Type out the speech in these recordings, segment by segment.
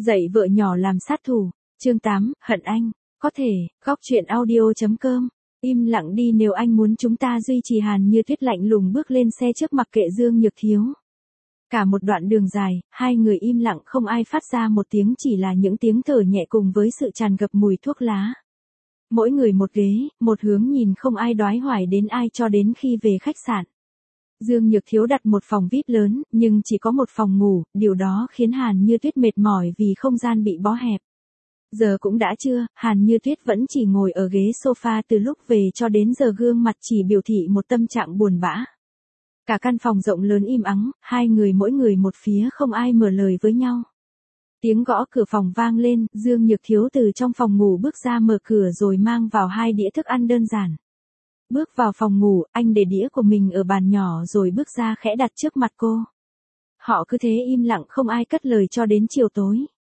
Dạy vợ nhỏ làm sát thủ, chương 8, hận anh, có thể, góc chuyện audio.com, im lặng đi nếu anh muốn chúng ta duy trì. Hàn Như Tuyết lạnh lùng bước lên xe trước mặc kệ Dương Nhược Thiếu. Cả một đoạn đường dài, hai người im lặng không ai phát ra một tiếng, chỉ là những tiếng thở nhẹ cùng với sự tràn ngập mùi thuốc lá. Mỗi người một ghế, một hướng nhìn không ai đoái hoài đến ai cho đến khi về khách sạn. Dương Nhược Thiếu đặt một phòng VIP lớn, nhưng chỉ có một phòng ngủ, điều đó khiến Hàn Như Tuyết mệt mỏi vì không gian bị bó hẹp. Giờ cũng đã trưa, Hàn Như Tuyết vẫn chỉ ngồi ở ghế sofa từ lúc về cho đến giờ, gương mặt chỉ biểu thị một tâm trạng buồn bã. Cả căn phòng rộng lớn im ắng, hai người mỗi người một phía, không ai mở lời với nhau. Tiếng gõ cửa phòng vang lên, Dương Nhược Thiếu từ trong phòng ngủ bước ra mở cửa rồi mang vào hai đĩa thức ăn đơn giản. Bước vào phòng ngủ, anh để đĩa của mình ở bàn nhỏ rồi bước ra khẽ đặt trước mặt cô. Họ cứ thế im lặng không ai cất lời cho đến chiều tối.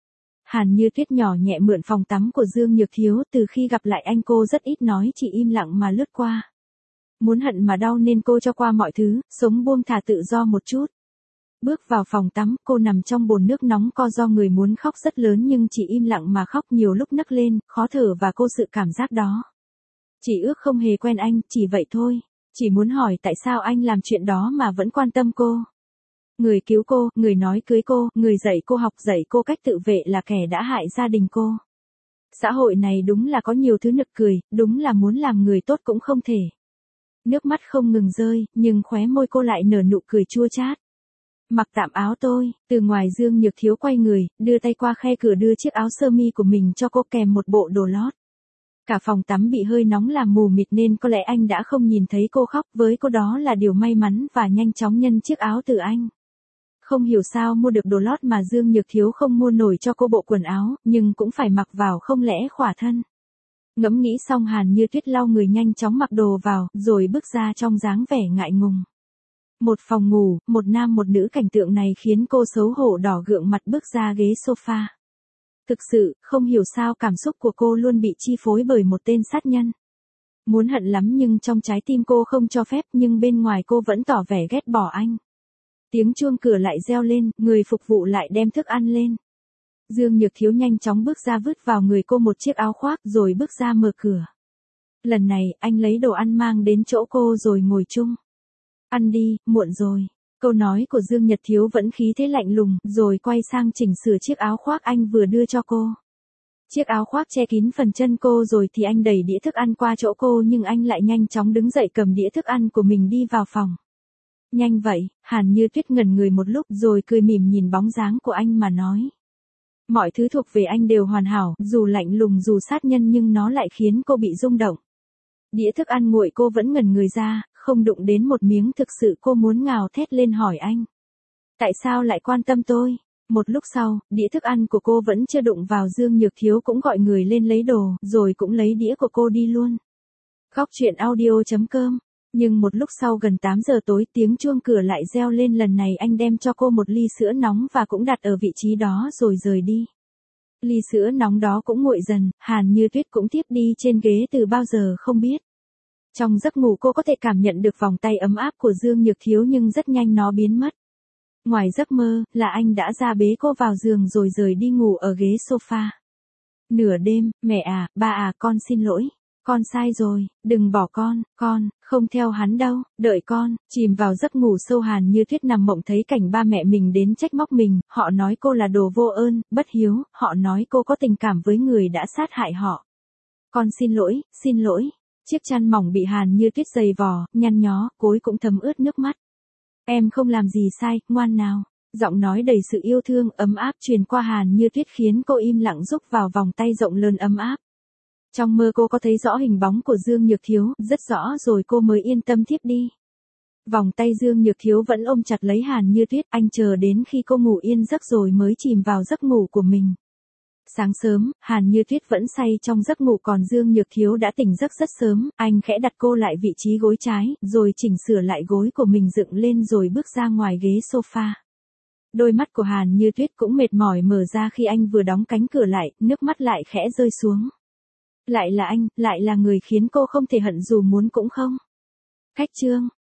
Hàn Như Tuyết nhỏ nhẹ mượn phòng tắm của Dương Nhược Thiếu, từ khi gặp lại anh cô rất ít nói, chỉ im lặng mà lướt qua. Muốn hận mà đau nên cô cho qua mọi thứ, sống buông thả tự do một chút. Bước vào phòng tắm, cô nằm trong bồn nước nóng co do người muốn khóc rất lớn nhưng chỉ im lặng mà khóc, nhiều lúc nấc lên, khó thở và cô sự cảm giác đó. Chỉ ước không hề quen anh, chỉ vậy thôi. Chỉ muốn hỏi tại sao anh làm chuyện đó mà vẫn quan tâm cô. Người cứu cô, người nói cưới cô, người dạy cô học, dạy cô cách tự vệ là kẻ đã hại gia đình cô. Xã hội này đúng là có nhiều thứ nực cười, đúng là muốn làm người tốt cũng không thể. Nước mắt không ngừng rơi, nhưng khóe môi cô lại nở nụ cười chua chát. Mặc tạm áo tôi, từ ngoài Dương Nhược Thiếu quay người, đưa tay qua khe cửa đưa chiếc áo sơ mi của mình cho cô kèm một bộ đồ lót. Cả phòng tắm bị hơi nóng làm mù mịt nên có lẽ anh đã không nhìn thấy cô khóc, với cô đó là điều may mắn và nhanh chóng nhân chiếc áo từ anh. Không hiểu sao mua được đồ lót mà Dương Nhược Thiếu không mua nổi cho cô bộ quần áo, nhưng cũng phải mặc vào không lẽ khỏa thân. Ngẫm nghĩ xong Hàn Như Tuyết lau người nhanh chóng mặc đồ vào, rồi bước ra trong dáng vẻ ngại ngùng. Một phòng ngủ, một nam một nữ, cảnh tượng này khiến cô xấu hổ đỏ gượng mặt bước ra ghế sofa. Thực sự, không hiểu sao cảm xúc của cô luôn bị chi phối bởi một tên sát nhân. Muốn hận lắm nhưng trong trái tim cô không cho phép, nhưng bên ngoài cô vẫn tỏ vẻ ghét bỏ anh. Tiếng chuông cửa lại reo lên, người phục vụ lại đem thức ăn lên. Dương Nhược Thiếu nhanh chóng bước ra vứt vào người cô một chiếc áo khoác rồi bước ra mở cửa. Lần này, anh lấy đồ ăn mang đến chỗ cô rồi ngồi chung. Ăn đi, muộn rồi. Câu nói của Dương Nhật Thiếu vẫn khí thế lạnh lùng, rồi quay sang chỉnh sửa chiếc áo khoác anh vừa đưa cho cô. Chiếc áo khoác che kín phần chân cô rồi thì anh đẩy đĩa thức ăn qua chỗ cô, nhưng anh lại nhanh chóng đứng dậy cầm đĩa thức ăn của mình đi vào phòng. Nhanh vậy, Hàn Như Tuyết ngẩn người một lúc rồi cười mỉm nhìn bóng dáng của anh mà nói. Mọi thứ thuộc về anh đều hoàn hảo, dù lạnh lùng dù sát nhân nhưng nó lại khiến cô bị rung động. Đĩa thức ăn nguội cô vẫn ngẩn người ra, không đụng đến một miếng, thực sự cô muốn ngào thét lên hỏi anh. Tại sao lại quan tâm tôi? Một lúc sau, đĩa thức ăn của cô vẫn chưa đụng vào, Dương Nhược Thiếu cũng gọi người lên lấy đồ, rồi cũng lấy đĩa của cô đi luôn. Góc chuyện audio.com. Nhưng một lúc sau gần 8 giờ tối tiếng chuông cửa lại reo lên, lần này anh đem cho cô một ly sữa nóng và cũng đặt ở vị trí đó rồi rời đi. Ly sữa nóng đó cũng nguội dần, Hàn Như Tuyết cũng tiếp đi trên ghế từ bao giờ không biết. Trong giấc ngủ cô có thể cảm nhận được vòng tay ấm áp của Dương Nhược Thiếu nhưng rất nhanh nó biến mất. Ngoài giấc mơ, là anh đã ra bế cô vào giường rồi rời đi ngủ ở ghế sofa. Nửa đêm, mẹ à, ba à, con xin lỗi. Con sai rồi, đừng bỏ con không theo hắn đâu, đợi con. Chìm vào giấc ngủ sâu, Hàn Như Tuyết nằm mộng thấy cảnh ba mẹ mình đến trách móc mình, họ nói cô là đồ vô ơn, bất hiếu, họ nói cô có tình cảm với người đã sát hại họ. Con xin lỗi. Chiếc chăn mỏng bị Hàn Như Tuyết giày vò, nhăn nhó, gối cũng thấm ướt nước mắt. Em không làm gì sai, ngoan nào. Giọng nói đầy sự yêu thương, ấm áp truyền qua Hàn Như Tuyết khiến cô im lặng rúc vào vòng tay rộng lớn ấm áp. Trong mơ cô có thấy rõ hình bóng của Dương Nhược Thiếu, rất rõ, rồi cô mới yên tâm thiếp đi. Vòng tay Dương Nhược Thiếu vẫn ôm chặt lấy Hàn Như Tuyết, anh chờ đến khi cô ngủ yên giấc rồi mới chìm vào giấc ngủ của mình. Sáng sớm, Hàn Như Tuyết vẫn say trong giấc ngủ còn Dương Nhược Thiếu đã tỉnh giấc rất sớm, anh khẽ đặt cô lại vị trí gối trái, rồi chỉnh sửa lại gối của mình dựng lên rồi bước ra ngoài ghế sofa. Đôi mắt của Hàn Như Tuyết cũng mệt mỏi mở ra khi anh vừa đóng cánh cửa lại, nước mắt lại khẽ rơi xuống. Lại là anh, lại là người khiến cô không thể hận dù muốn cũng không. Khách chương.